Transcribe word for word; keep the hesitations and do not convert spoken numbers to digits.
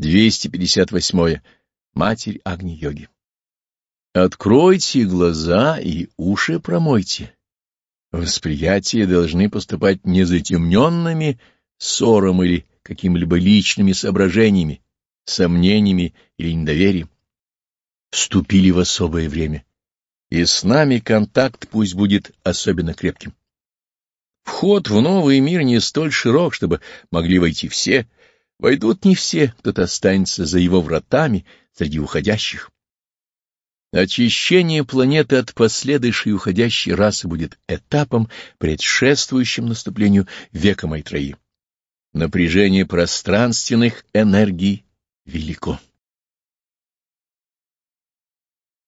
двести пятьдесят восьмое. Матерь Агни-йоги. Откройте глаза и уши промойте. Восприятия должны поступать незатемненными ссором или какими-либо личными соображениями, сомнениями или недоверием. Вступили в особое время, и с нами контакт пусть будет особенно крепким. Вход в новый мир не столь широк, чтобы могли войти все. Войдут не все, кто-то останется за его вратами среди уходящих. Очищение планеты от последующей уходящей расы будет этапом, предшествующим наступлению века Майтреи. Напряжение пространственных энергий велико.